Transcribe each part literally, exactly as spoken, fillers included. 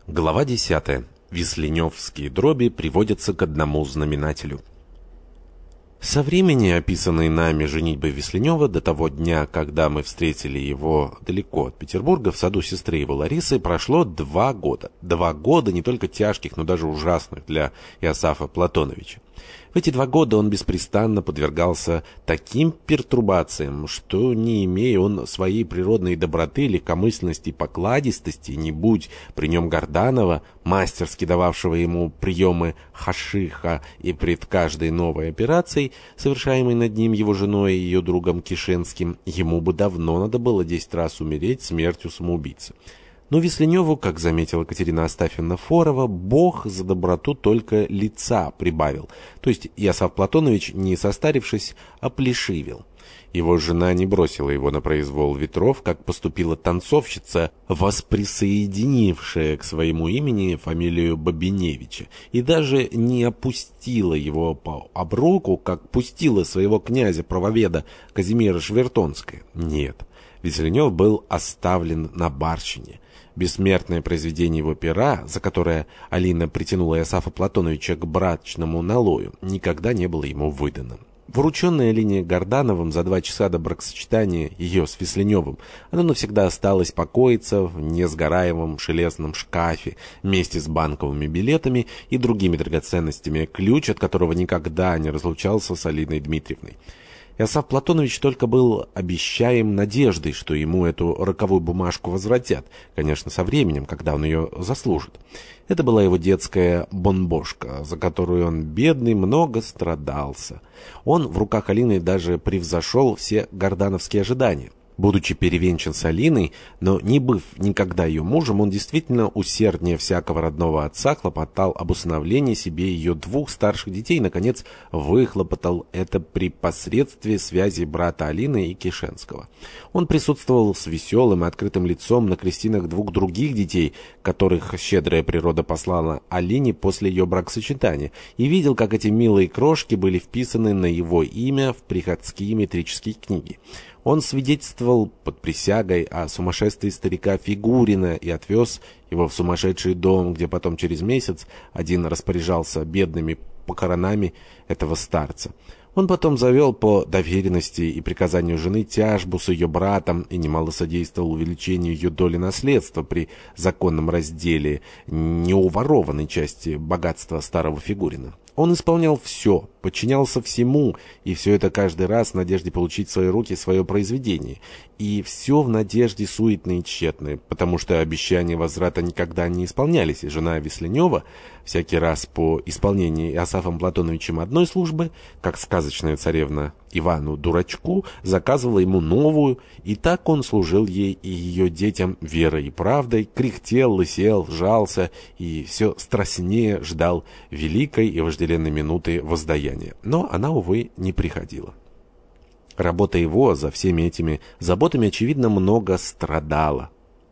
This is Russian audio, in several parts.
Глава десятая. Висленевские дроби приводятся к одному знаменателю. Со времени, описанной нами женитьбы Висленева, до того дня, когда мы встретили его далеко от Петербурга, в саду сестры его Ларисы, прошло два года. Два года не только тяжких, но даже ужасных для Иосафа Платоновича. В эти два года он беспрестанно подвергался таким пертурбациям, что, не имея он своей природной доброты, легкомысленности и покладистости, не будь при нем Горданова, мастерски дававшего ему приемы хашиха и пред каждой новой операцией, совершаемой над ним его женой и ее другом Кишенским, ему бы давно надо было десять раз умереть смертью самоубийцы. Но Висленеву, как заметила Катерина Астафьевна Форова, Бог за доброту только лица прибавил, то есть Иосаф Платонович, не состарившись, оплешивел. Его жена не бросила его на произвол ветров, как поступила танцовщица, восприсоединившая к своему имени фамилию Бабиневича, и даже не опустила его по оброку, как пустила своего князя-правоведа Казимира Швертонская. Нет, Висленев был оставлен на барщине. Бессмертное произведение его пера, за которое Алина притянула Иосафа Платоновича к брачному налою, никогда не было ему выдано. Врученная Алине Гордановым за два часа до бракосочетания ее с Висленевым, оно навсегда осталось покоиться в несгораемом железном шкафе вместе с банковыми билетами и другими драгоценностями, ключ от которого никогда не разлучался с Алиной Дмитриевной. Иосаф Платонович только был обещаем надеждой, что ему эту роковую бумажку возвратят, конечно, со временем, когда он ее заслужит. Это была его детская бонбошка, за которую он, бедный, много страдался. Он в руках Алины даже превзошел все гордановские ожидания. Будучи перевенчан с Алиной, но не быв никогда ее мужем, он действительно усерднее всякого родного отца хлопотал об усыновлении себе ее двух старших детей и, наконец, выхлопотал это при посредстве связи брата Алины и Кишенского. Он присутствовал с веселым и открытым лицом на крестинах двух других детей, которых щедрая природа послала Алине после ее бракосочетания, и видел, как эти милые крошки были вписаны на его имя в приходские метрические книги. Он свидетельствовал под присягой о сумасшествии старика Фигурина и отвез его в сумасшедший дом, где потом через месяц один распоряжался бедными похоронами этого старца. Он потом завел по доверенности и приказанию жены тяжбу с ее братом и немало содействовал увеличению ее доли наследства при законном разделе неуворованной части богатства старого Фигурина. Он исполнял все, подчинялся всему, и все это каждый раз в надежде получить в свои руки свое произведение. И все в надежде суетной и тщетной, потому что обещания возврата никогда не исполнялись, и жена Висленева всякий раз по исполнении Иосафом Платоновичем одной службы, как сказочная царевна Ивану Дурачку, заказывала ему новую, и так он служил ей и ее детям верой и правдой, кряхтел, лысел, жался и все страстнее ждал великой и вожделенной минуты воздаяния. Но она, увы, не приходила. Работа его за всеми этими заботами, очевидно, много страдала.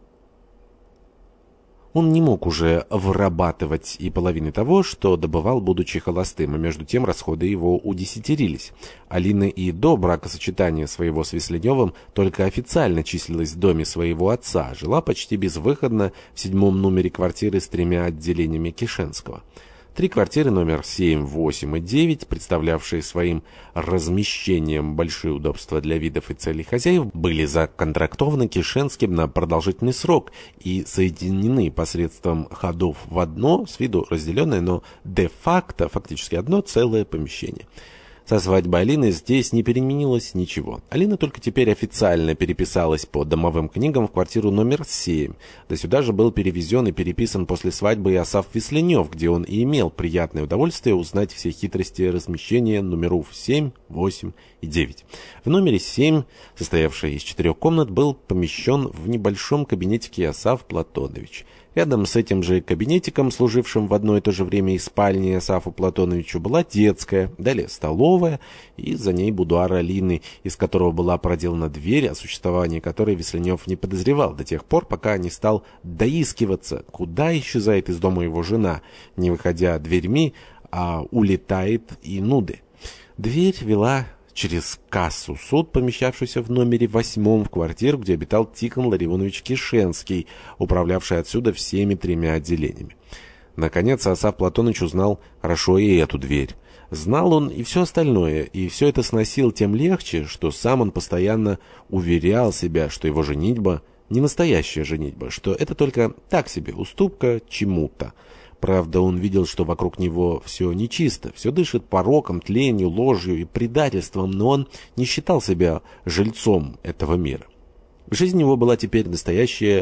Он не мог уже вырабатывать и половины того, что добывал, будучи холостым, и между тем расходы его удесятерились. Алина и до бракосочетания своего с Висленевым только официально числилась в доме своего отца, жила почти безвыходно в седьмом номере квартиры с тремя отделениями Кишенского. Три квартиры номер семь, восемь и девять, представлявшие своим размещением большие удобства для видов и целей хозяев, были законтрактованы Кишенским на продолжительный срок и соединены посредством ходов в одно, с виду разделенное, но де-факто фактически одно целое помещение. Со свадьбой Алины здесь не переменилось ничего. Алина только теперь официально переписалась по домовым книгам в квартиру номер семь. Да сюда же был перевезен и переписан после свадьбы Иосаф Висленев, где он и имел приятное удовольствие узнать все хитрости размещения номеров семь, восемь и девять. В номере семь, состоявший из четырех комнат, был помещен в небольшом кабинетике Иосаф Платонович. Рядом с этим же кабинетиком, служившим в одно и то же время и спальней Иосафу Платоновичу, была детская, далее столовая, и за ней будуар Алины, из которого была проделана дверь, о существовании которой Висленев не подозревал до тех пор, пока не стал доискиваться, куда исчезает из дома его жена, не выходя дверьми, а улетает и нуды. Дверь вела через кассу суд, помещавшийся в номере восьмом, в квартиру, где обитал Тихон Ларионович Кишенский, управлявший отсюда всеми тремя отделениями. Наконец Асаф Платоныч узнал хорошо и эту дверь. Знал он и все остальное, и все это сносил тем легче, что сам он постоянно уверял себя, что его женитьба не настоящая женитьба, что это только так себе уступка чему-то. Правда, он видел, что вокруг него все нечисто, все дышит пороком, тленью, ложью и предательством, но он не считал себя жильцом этого мира. Жизнь его была теперь настоящая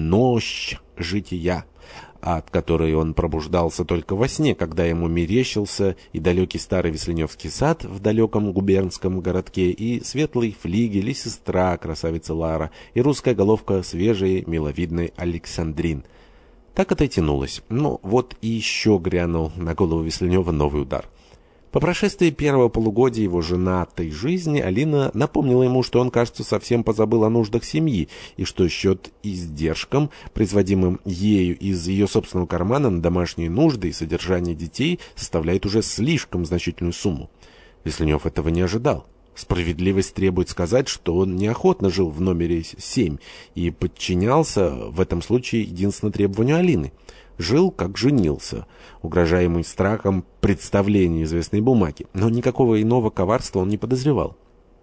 ночь жития, от которой он пробуждался только во сне, когда ему мерещился и далекий старый Весленевский сад в далеком губернском городке, и светлый флигель, и сестра, красавица Лара, и русская головка свежей, миловидной Александрин. Так это и тянулось. Ну, вот и еще грянул на голову Весленева новый удар. По прошествии первого полугодия его женатой жизни Алина напомнила ему, что он, кажется, совсем позабыл о нуждах семьи, и что счет издержкам, производимым ею из ее собственного кармана на домашние нужды и содержание детей, составляет уже слишком значительную сумму. Весленев этого не ожидал. Справедливость требует сказать, что он неохотно жил в номере семь и подчинялся в этом случае единственно требованию Алины. Жил, как женился, угрожаемый страхом представления известной бумаги, но никакого иного коварства он не подозревал.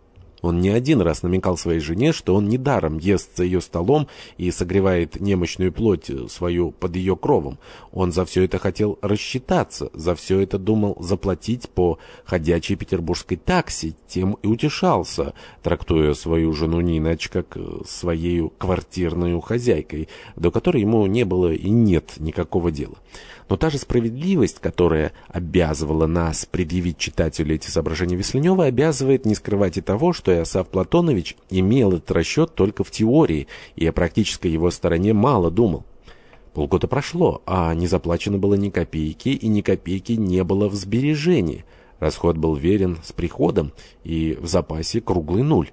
Он не один раз намекал своей жене, что он недаром ест за ее столом и согревает немощную плоть свою под ее кровом. Он за все это хотел рассчитаться, за все это думал заплатить по ходячей петербургской таксе, тем и утешался, трактуя свою жену не иначе, как своею квартирной хозяйкой, до которой ему не было и нет никакого дела. Но та же справедливость, которая обязывала нас предъявить читателю эти соображения Весленева, обязывает не скрывать и того, что Асаф Платонович имел этот расчет только в теории и о практической его стороне мало думал. Полгода прошло, а не заплачено было ни копейки, и ни копейки не было в сбережении. Расход был верен с приходом, и в запасе круглый нуль.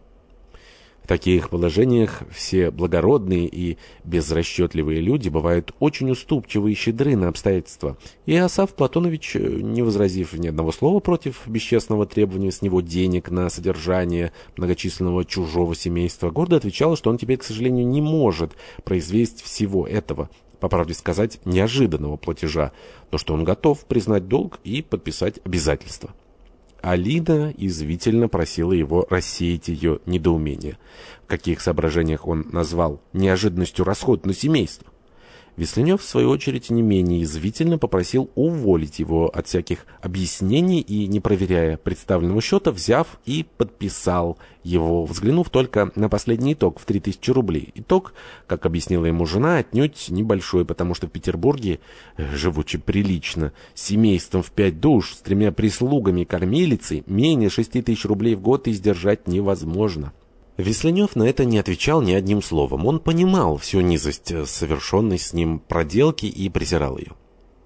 В таких положениях все благородные и безрасчетливые люди бывают очень уступчивы и щедры на обстоятельства. И Асаф Платонович, не возразив ни одного слова против бесчестного требования с него денег на содержание многочисленного чужого семейства, гордо отвечал, что он теперь, к сожалению, не может произвести всего этого, по правде сказать, неожиданного платежа, но что он готов признать долг и подписать обязательства. Алина извительно просила его рассеять ее недоумение. В каких соображениях он назвал неожиданностью расход на семейство? Весленев, в свою очередь, не менее язвительно попросил уволить его от всяких объяснений и, не проверяя представленного счета, взяв и подписал его, взглянув только на последний итог в три тысячи рублей. Итог, как объяснила ему жена, отнюдь небольшой, потому что в Петербурге, живучи прилично, с семейством в пять душ, с тремя прислугами и кормилицей, менее шести тысяч рублей в год издержать невозможно. Весленев на это не отвечал ни одним словом. Он понимал всю низость совершенной с ним проделки и презирал ее.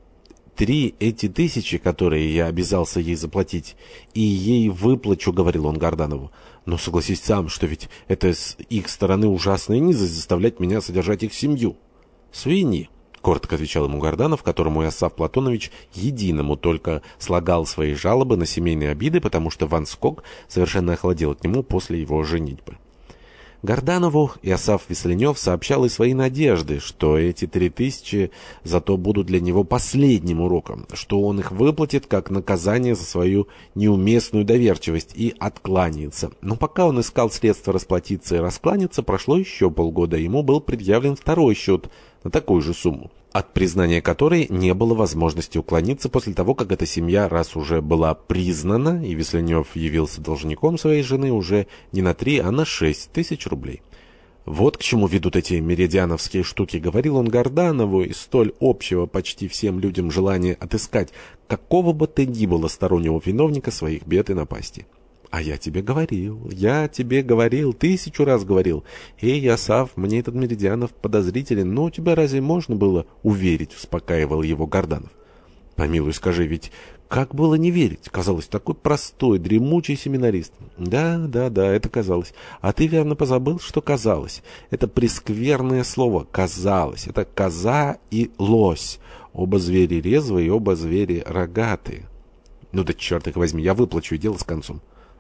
«Три эти тысячи, которые я обязался ей заплатить, и ей выплачу», — говорил он Гарданову. «Но согласись сам, что ведь это с их стороны ужасная низость заставлять меня содержать их семью». «Свиньи», — коротко отвечал ему Гарданов, которому Асаф Платонович единому только слагал свои жалобы на семейные обиды, потому что Ван Скок совершенно охладел к нему после его женитьбы. Гарданову Асаф Весленев сообщал и свои надежды, что эти три тысячи зато будут для него последним уроком, что он их выплатит как наказание за свою неуместную доверчивость и откланяется. Но пока он искал средства расплатиться и раскланяться, прошло еще полгода, ему был предъявлен второй счет на такую же сумму, от признания которой не было возможности уклониться после того, как эта семья раз уже была признана, и Весленев явился должником своей жены уже не на три, а на шесть тысяч рублей. «Вот к чему ведут эти меридиановские штуки», — говорил он Гарданову, из столь общего почти всем людям желания отыскать какого бы то ни было стороннего виновника своих бед и напастей. «А я тебе говорил, я тебе говорил, тысячу раз говорил. Эй, Асаф, мне этот Меридианов подозрителен, но у тебя разве можно было уверить?» — успокаивал его Гарданов. «Помилуй, скажи, ведь как было не верить? Казалось, такой простой, дремучий семинарист». «Да, да, да, это казалось. А ты верно позабыл, что казалось. Это прескверное слово «казалось». Это коза и лось. Оба звери резвые, оба звери рогатые». «Ну да черт их возьми, я выплачу, и дело с концом».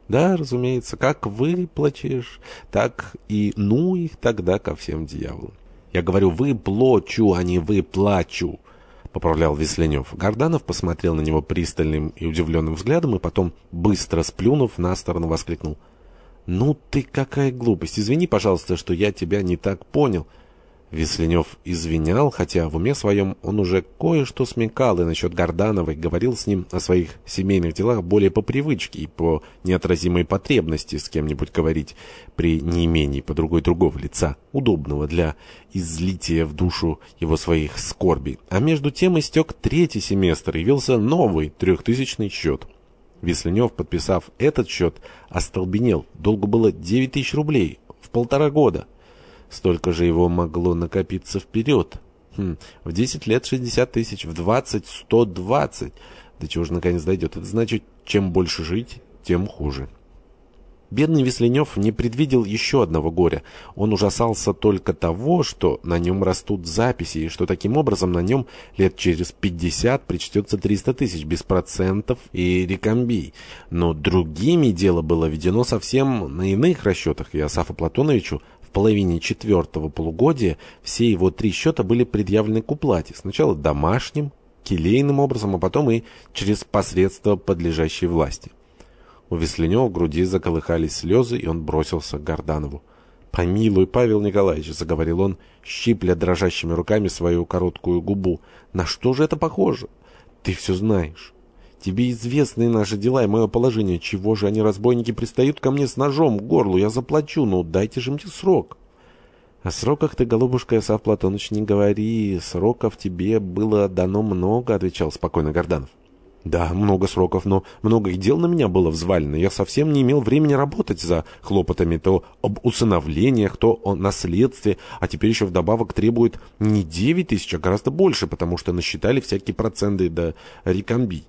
Да, разумеется, как выплачешь, так и ну их тогда ко всем дьяволам. Я говорю «выплачу», а не «выплачу», — поправлял Весленев. Горданов посмотрел на него пристальным и удивленным взглядом и потом, быстро сплюнув, на сторону воскликнул: «Ну ты какая глупость! Извини, пожалуйста, что я тебя не так понял». Весленев извинял, хотя в уме своем он уже кое-что смекал и насчет Гордановой, говорил с ним о своих семейных делах более по привычке и по неотразимой потребности с кем-нибудь говорить при неимении по другой другого лица, удобного для излития в душу его своих скорбей. А между тем истек третий семестр, явился новый трехтысячный счет. Весленев, подписав этот счет, остолбенел. Долгу было девять тысяч рублей в полтора года. Столько же его могло накопиться вперед. Хм, в десять лет шестьдесят тысяч, в двадцать сто двадцать. До чего же наконец дойдет? Это значит, чем больше жить, тем хуже. Бедный Весленев не предвидел еще одного горя. Он ужасался только того, что на нем растут записи, и что таким образом на нем лет через пятьдесят причтется триста тысяч без процентов и рекамбий. Но другими дело было ведено совсем на иных расчетах, и Асафу Платоновичу в половине четвертого полугодия все его три счета были предъявлены к уплате. Сначала домашним, келейным образом, а потом и через посредство подлежащей власти. У Весленева в груди заколыхались слезы, и он бросился к Горданову. «Помилуй, Павел Николаевич», — заговорил он, щипля дрожащими руками свою короткую губу, — «на что же это похоже? Ты все знаешь. Тебе известны наши дела и мое положение. Чего же они, разбойники, пристают ко мне с ножом к горлу? Я заплачу, но дайте же мне срок». «О сроках ты, голубушка, Асаф Платоныч, не говори. Сроков тебе было дано много», — отвечал спокойно Горданов. «Да, много сроков, но много и дел на меня было взвалено. Я совсем не имел времени работать за хлопотами то об усыновлениях, то о наследстве, а теперь еще вдобавок требуют не девять тысяч, а гораздо больше, потому что насчитали всякие проценты да рекамбий».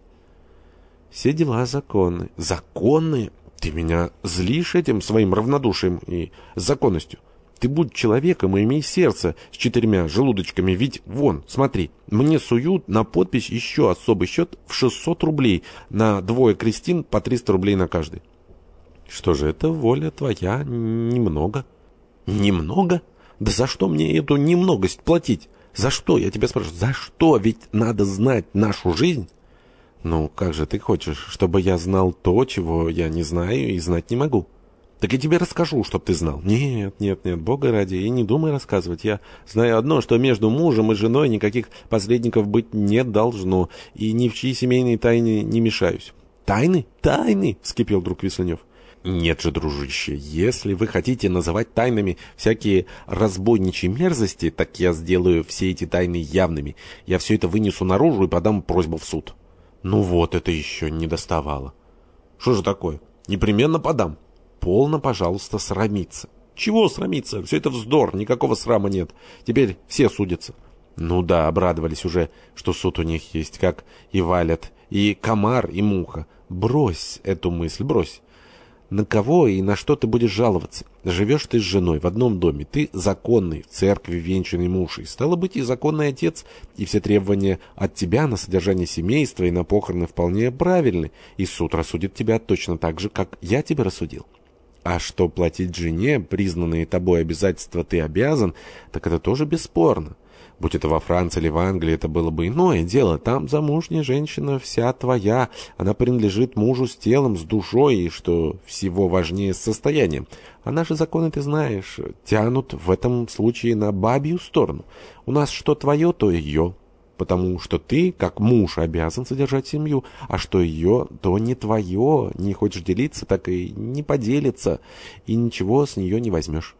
«Все дела законны». «Законные? Ты меня злишь этим своим равнодушием и законностью. Ты будь человеком и имей сердце с четырьмя желудочками, ведь вон, смотри, мне суют на подпись еще особый счет в шестьсот рублей, на двое крестин по триста рублей на каждый». «Что же, это воля твоя, немного». «Немного? Да за что мне эту немногость платить? За что, я тебя спрашиваю, за что? Ведь надо знать нашу жизнь». «Ну, как же ты хочешь, чтобы я знал то, чего я не знаю и знать не могу?» «Так я тебе расскажу, чтоб ты знал». «Нет, нет, нет, Бога ради, и не думай рассказывать. Я знаю одно, что между мужем и женой никаких посредников быть не должно, и ни в чьи семейные тайны не мешаюсь». «Тайны? Тайны!» — вскипел вдруг Весленев. «Нет же, дружище, если вы хотите называть тайнами всякие разбойничьи мерзости, так я сделаю все эти тайны явными. Я все это вынесу наружу и подам просьбу в суд». «Ну вот, это еще не доставало». «Что же такое? Непременно подам». «Полно, пожалуйста, срамиться». «Чего срамиться? Все это вздор, никакого срама нет. Теперь все судятся». «Ну да, обрадовались уже, что суд у них есть, как и валят, и комар, и муха. Брось эту мысль, брось. На кого и на что ты будешь жаловаться? Живешь ты с женой в одном доме, ты законный, в церкви венчанный муж, и стало быть и законный отец, и все требования от тебя на содержание семейства и на похороны вполне правильны, и суд рассудит тебя точно так же, как я тебя рассудил. А что платить жене, признанные тобой обязательства ты обязан, так это тоже бесспорно. Будь это во Франции или в Англии, это было бы иное дело. Там замужняя женщина вся твоя, она принадлежит мужу с телом, с душой, и, что всего важнее, с состоянием. А наши законы, ты знаешь, тянут в этом случае на бабью сторону. У нас что твое, то ее, потому что ты, как муж, обязан содержать семью, а что ее, то не твое, не хочешь делиться, так и не поделится, и ничего с нее не возьмешь».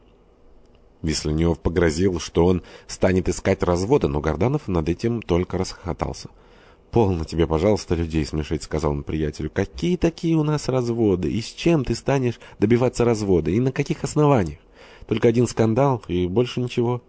Весленев погрозил, что он станет искать развода, но Горданов над этим только расхохотался. «Полно тебе, пожалуйста, людей смешить», — сказал он приятелю. «Какие такие у нас разводы? И с чем ты станешь добиваться развода? И на каких основаниях? Только один скандал и больше ничего».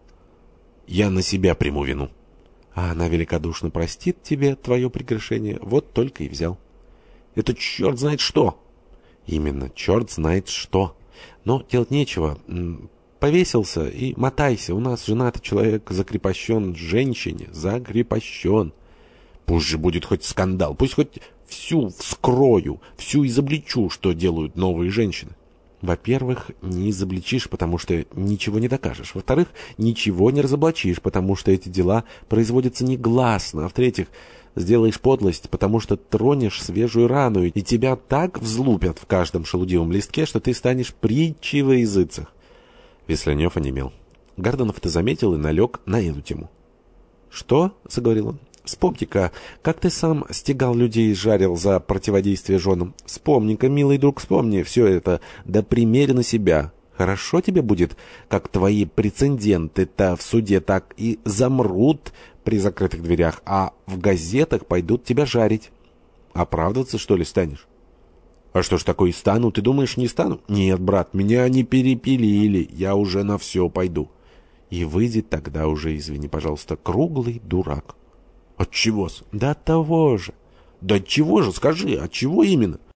«Я на себя приму вину». «А она великодушно простит тебе твое прегрешение. Вот только и взял». «Это черт знает что». «Именно, черт знает что. Но делать нечего». Повесился и мотайся. У нас женатый человек закрепощен женщине. Закрепощен. Пусть же будет хоть скандал. Пусть хоть всю вскрою, всю изобличу, что делают новые женщины. Во-первых, не изобличишь, потому что ничего не докажешь. Во-вторых, ничего не разоблачишь, потому что эти дела производятся негласно. А в-третьих, сделаешь подлость, потому что тронешь свежую рану, и тебя так взлупят в каждом шелудивом листке, что ты станешь притчей во языцах. Весленев онемел. Гордонов это заметил и налег на эту тему. «Что?» — заговорил он. «Вспомни-ка, как ты сам стегал людей и жарил за противодействие женам. Вспомни-ка, милый друг, вспомни все это, да примери на себя. Хорошо тебе будет, как твои прецеденты-то в суде так и замрут при закрытых дверях, а в газетах пойдут тебя жарить. Оправдываться, что ли, станешь?» «А что ж такое, стану? Ты думаешь, не стану?» «Нет, брат, меня не перепилили, я уже на все пойду». И выйдет тогда уже, извини, пожалуйста, круглый дурак. «От чего-с?» «Да от того же». «Да от чего же, скажи, от чего именно?»